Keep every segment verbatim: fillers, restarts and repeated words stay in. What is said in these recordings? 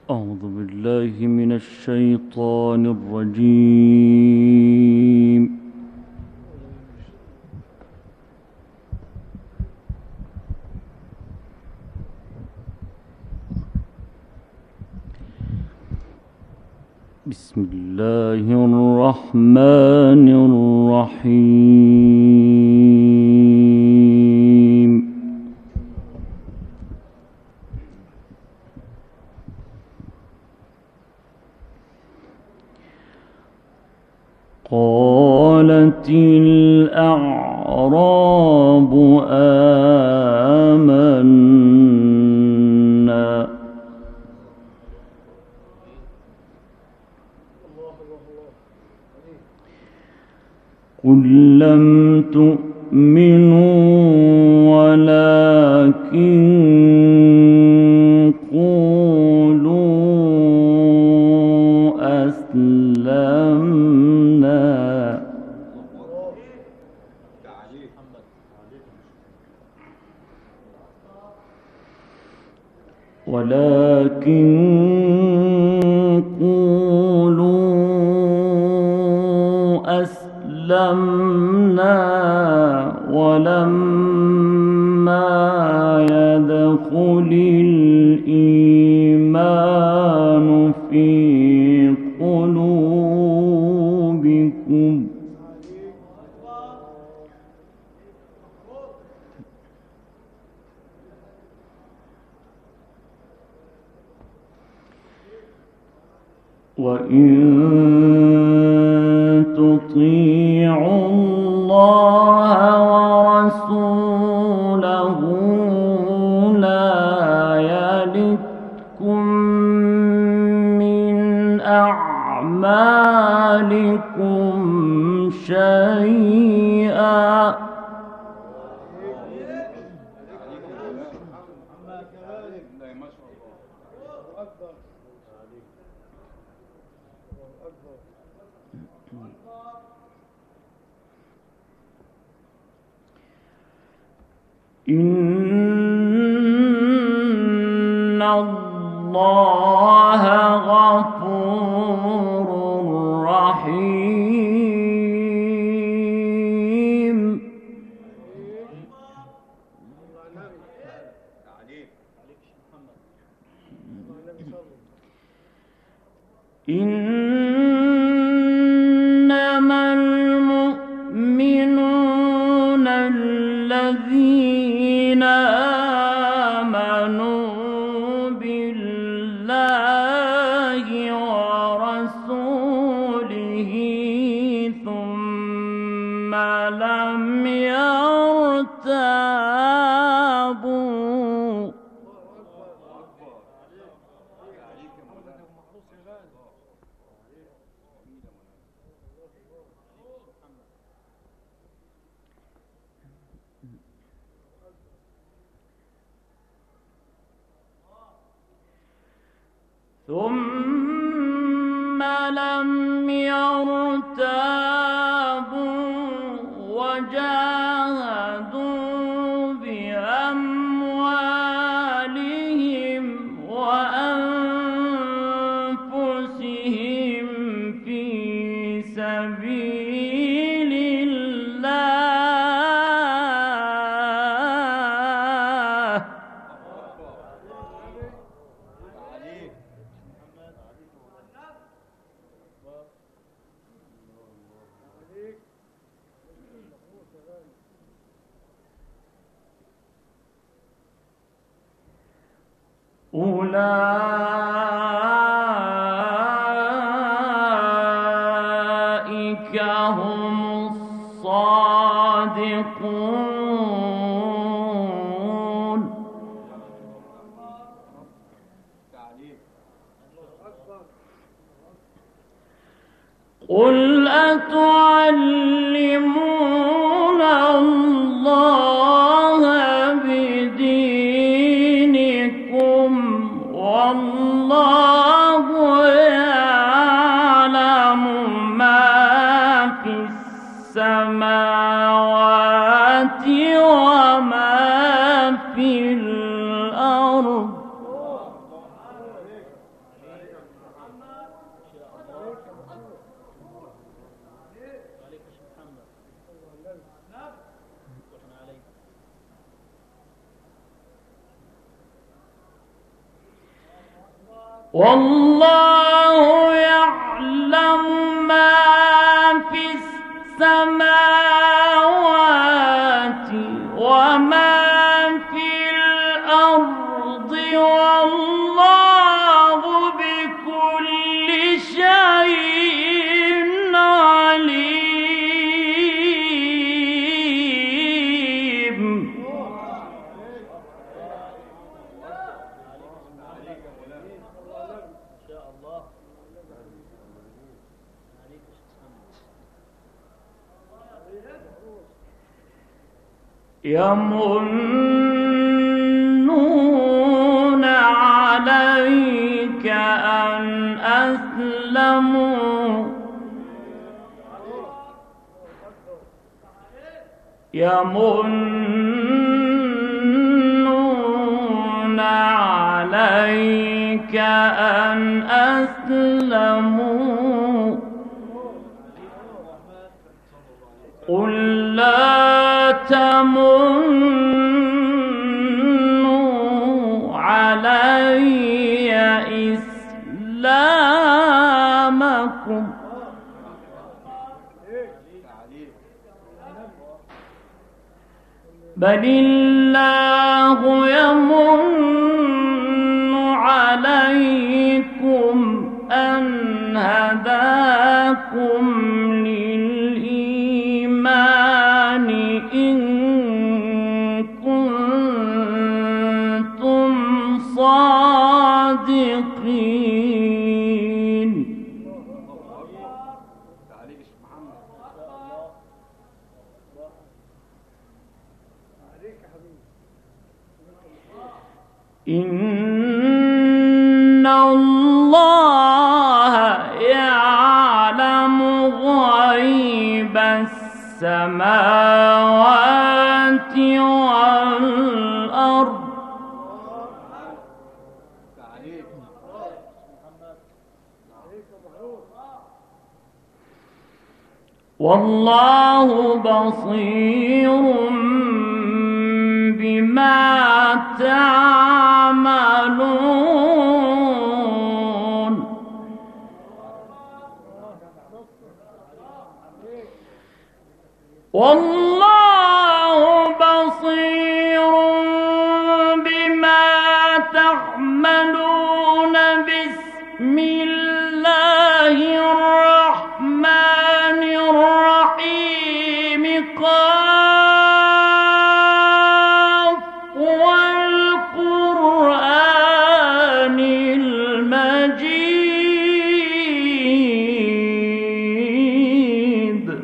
أعوذ بالله من الشيطان الرجيم. بسم الله الرحمن الرحيم. قالت الأعراب آمنا قل لم تؤمنوا ولكن قولوا أسلمنا ولكن قولوا أسلمنا ولما يدخل الإيمان في قلوبكم وإن تطيعوا الله ورسوله لا يلتكم من أعمالكم شيئا إن الله غفور رحيم. إنما المؤمنون الذين آمنوا بالله ورسوله ثم لم يرتابوا ثم لم يرتابوا وجاهدوا بأموالهم وأنفسهم في سبيل الله أولئك هم الصادقون. قل أتعلمون الله بدينكم والله يعلم ما في السماوات وما في الأرض والله يعلم ما في السماوات وما في الأرض والله بكل شيء عليم. يمنون عليك أن أسلموا يمنون عليك أن أسلموا قل لا تمنوا علي إسلامكم بل الله يمن عليكم أن هداكم للإيمان إن كنتم صادقين. إن الله يعلم غيب السماوات والأرض والله بصير بما تعملون. والله بصير بما تعملون. بسم الله الرحمن الرحيم. قاف والقرآن المجيد.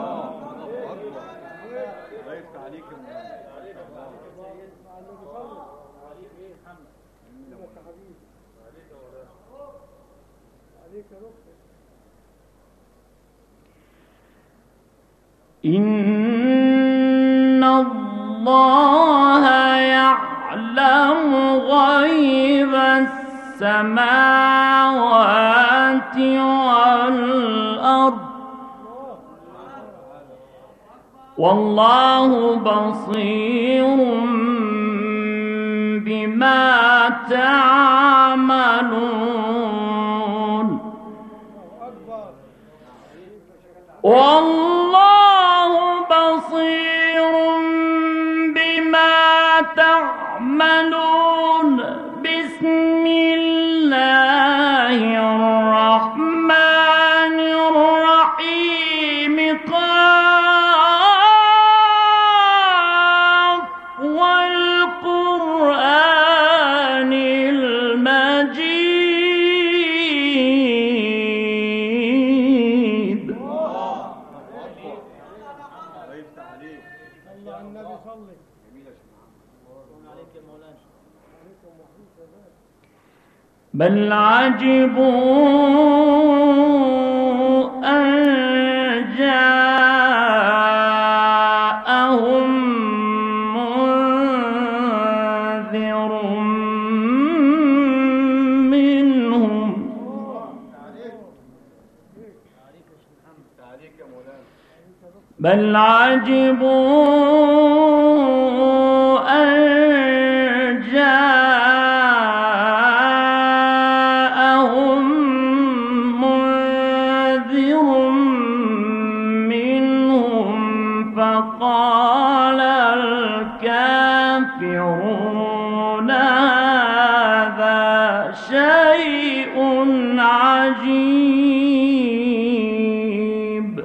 إن الله يعلم غيب السماوات والأرض والله بصير بما تعملون. والله بصير بما تعملون. بسم الله الرحمن الرحيم. قاف والقرآن المجيد. بل عجبوا أن جاءهم منذر منهم بل عجبوا أن جاءهم شيء عجيب.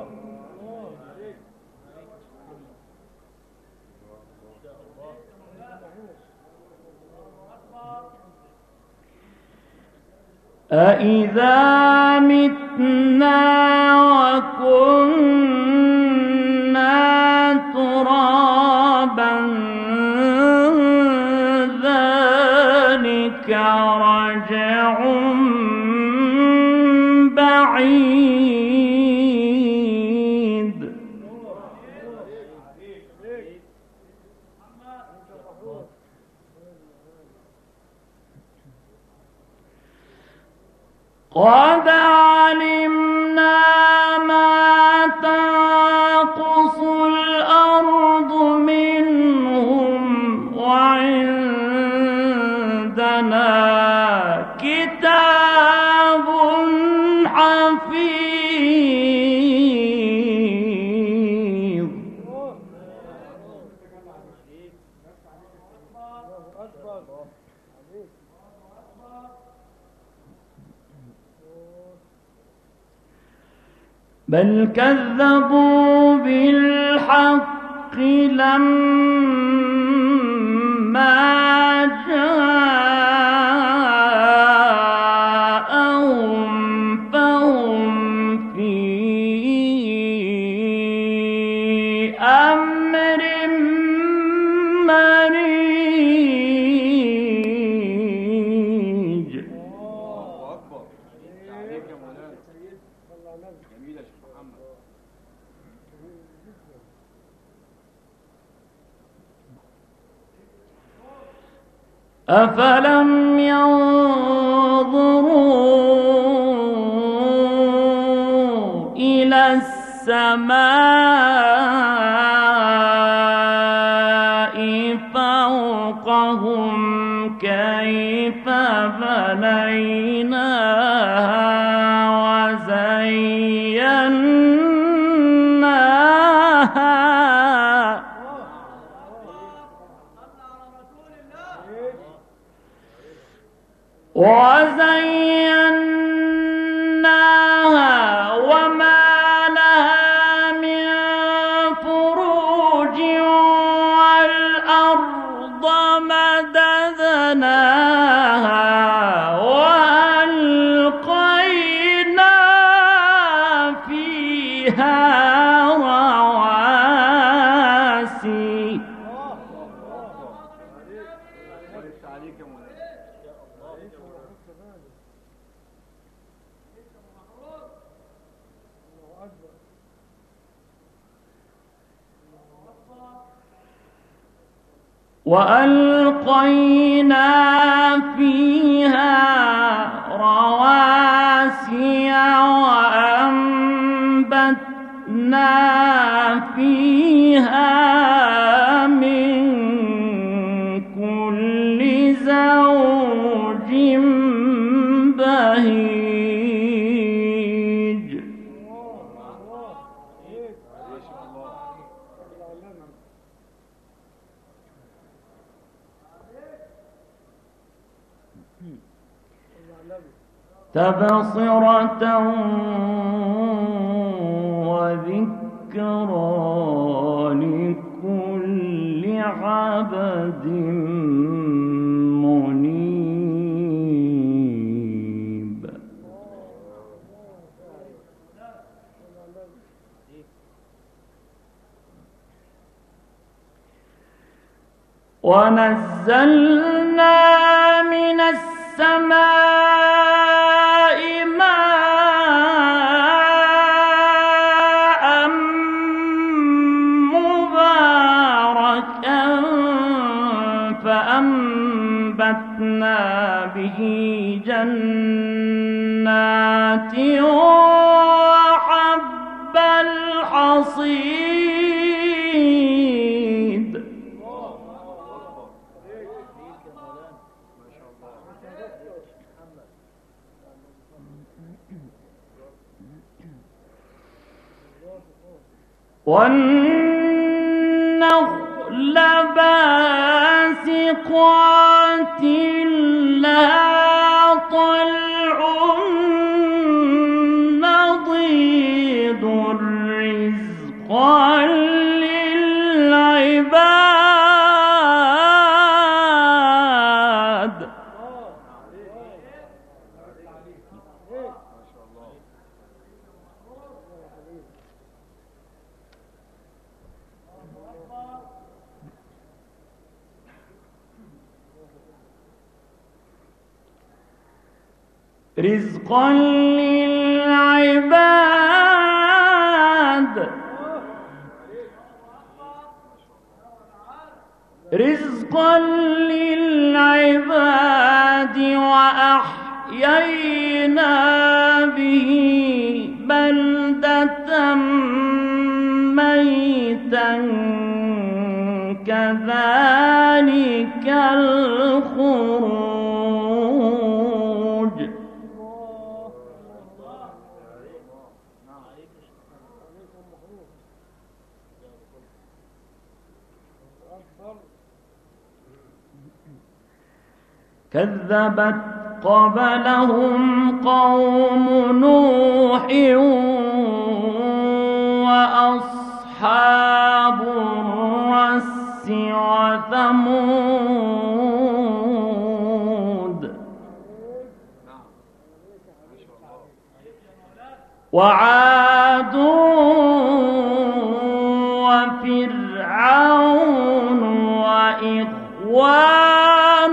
أإذا متنا وكنا ترابا ذلك رجع بعيد. قد علمنا ما تنقص الأرض منهم وعندنا كتاب حفيظ. بل كذبوا بالحق لما جاءهم فهم في أمر مريج. أفلم ينظروا إلى السماء فوقهم كيف بنيناها وزيناها وزيناها وما لها من فروج والأرض مددناها وألقينا فيها رواسي. وألقينا فيها رواسي وأنبتنا فيها من كل زوج بهيج. تبصرة وذكرى لكل عبد منيب. ونزلنا من السماء ماء مباركا فأنبتنا به جنات وحب الحصيد. والنخل باسقات لها رزقا للعباد رزقا للعباد وأحيينا به بلدة ميتا كذلك الخروج. كذبت قبلهم قوم نوح وأصحاب الرس وثمود وعاد وفرعون وإخوان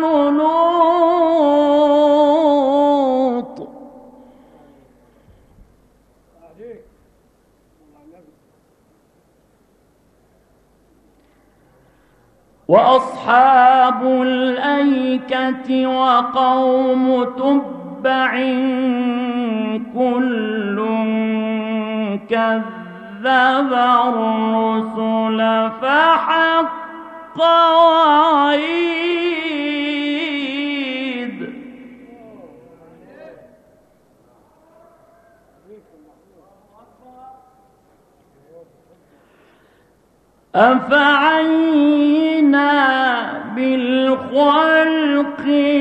لوط وأصحاب الأيكة وقوم تبع كل كذب الرسل فحق وعيد. أفعينا بالخلق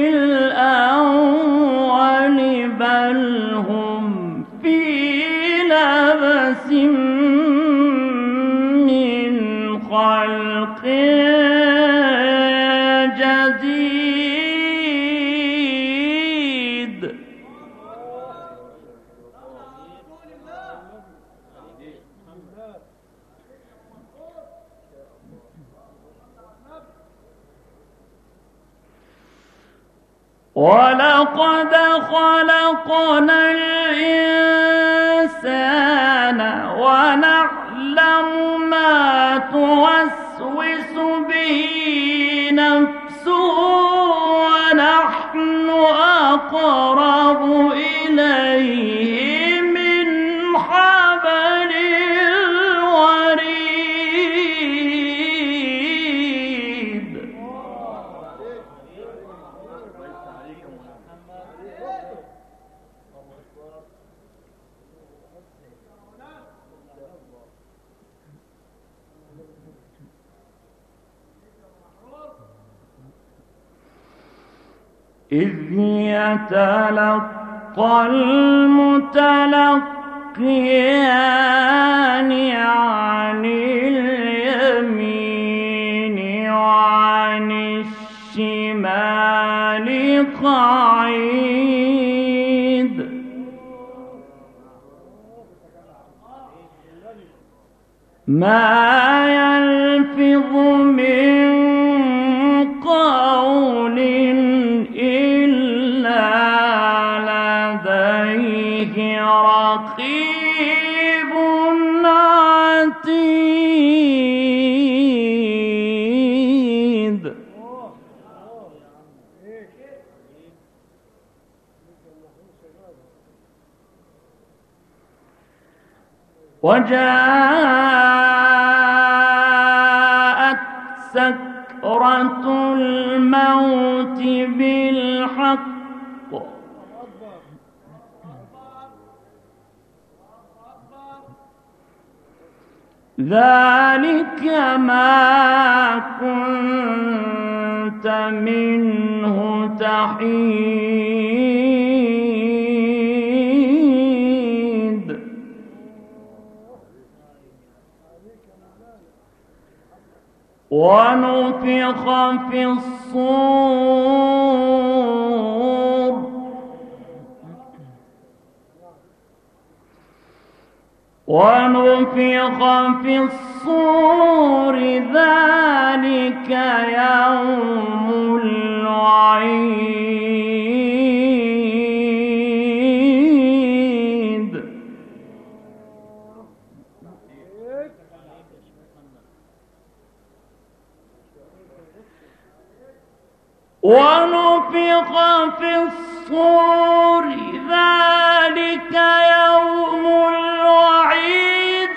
الأول بل هم في لبس من خلق جديد. ولقد خلقنا الإنسان ونعلم ما توسوس به نفسه ونحن أقرب إليه من حبل الوريد. إذ يتلقى المتلقيان عن اليمين وعن الشمال قعيد. ما يلفظ من قول إلا لديه رقيب عتيد. وجاءت سكرة الموت بالحق ذلك ما كنت منه تحيد. ونفخ في الصور ونفخ في الصور ذلك يوم الوعيد. ونفخ في الصور ذلك يوم الوعيد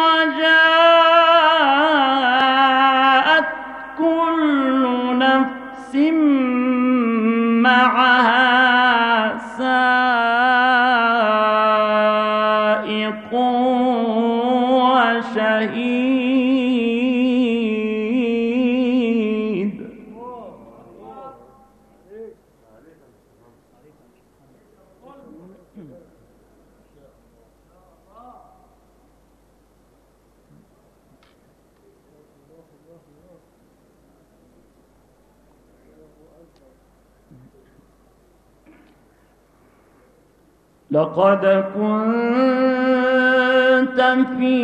وجاءت كل نفس معها سائق وشهيد. لقد كنت في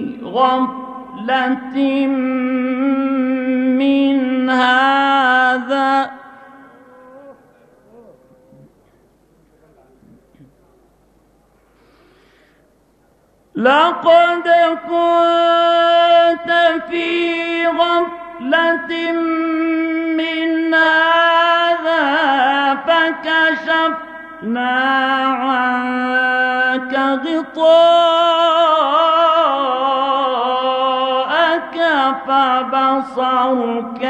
غفلة من هذا لقد كنت في غفلة من هذا فكشفنا عنك غطاءك فبصرك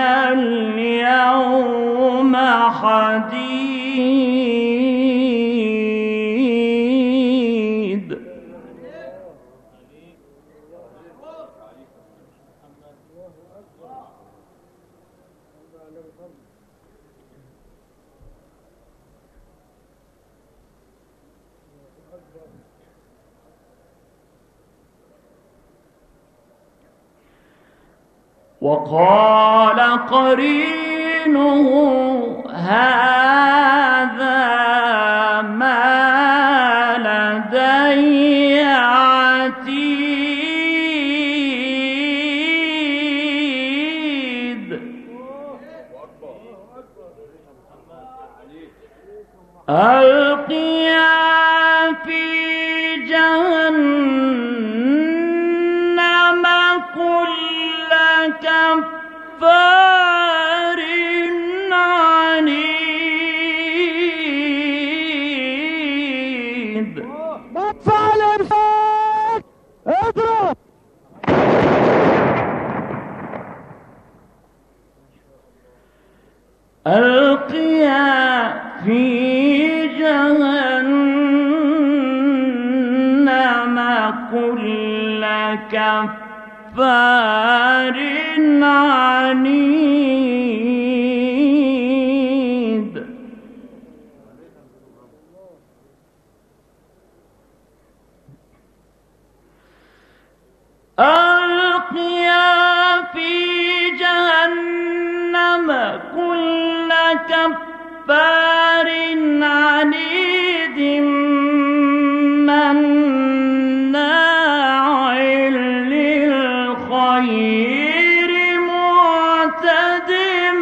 اليوم حديد. وقال قرينه هذا ما لدي عتيد. ألقيا في جهنم كل كفار عنيد. مدفع الإرشاد اضرب. ألقيا في جهنم كل كفار عنيد. ألقيا في جهنم كل كفار عنيد مناع للخير معتد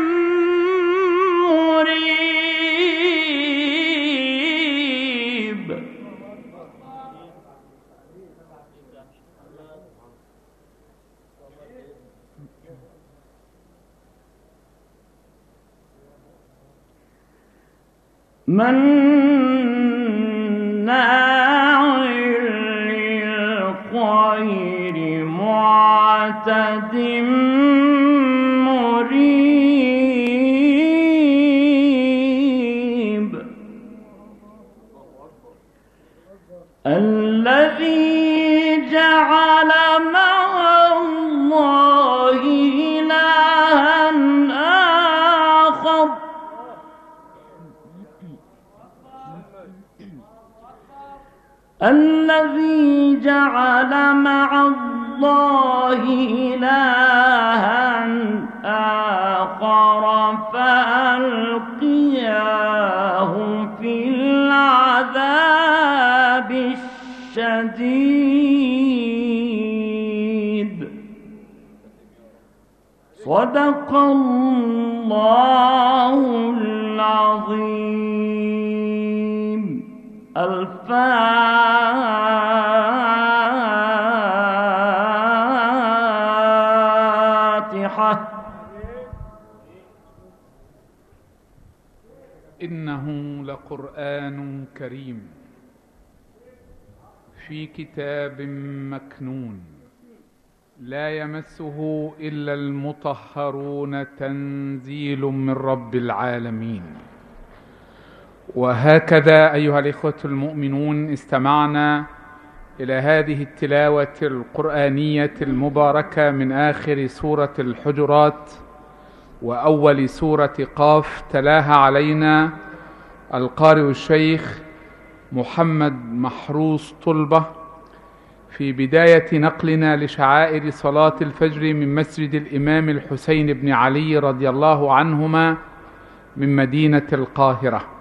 مريب. مناع للخير معتد مريب. الذي جعل مع الله إلها آخر الذي جعل مع الله إلها آخر فألقياه في العذاب الشديد. صدق الله العظيم. الفاتحة. إنه لقرآن كريم في كتاب مكنون لا يمسه إلا المطهرون تنزيل من رب العالمين. وهكذا أيها الإخوة المؤمنون استمعنا إلى هذه التلاوة القرآنية المباركة من آخر سورة الحجرات وأول سورة قاف، تلاها علينا القارئ الشيخ محمد محروس طلبة في بداية نقلنا لشعائر صلاة الفجر من مسجد الإمام الحسين بن علي رضي الله عنهما من مدينة القاهرة.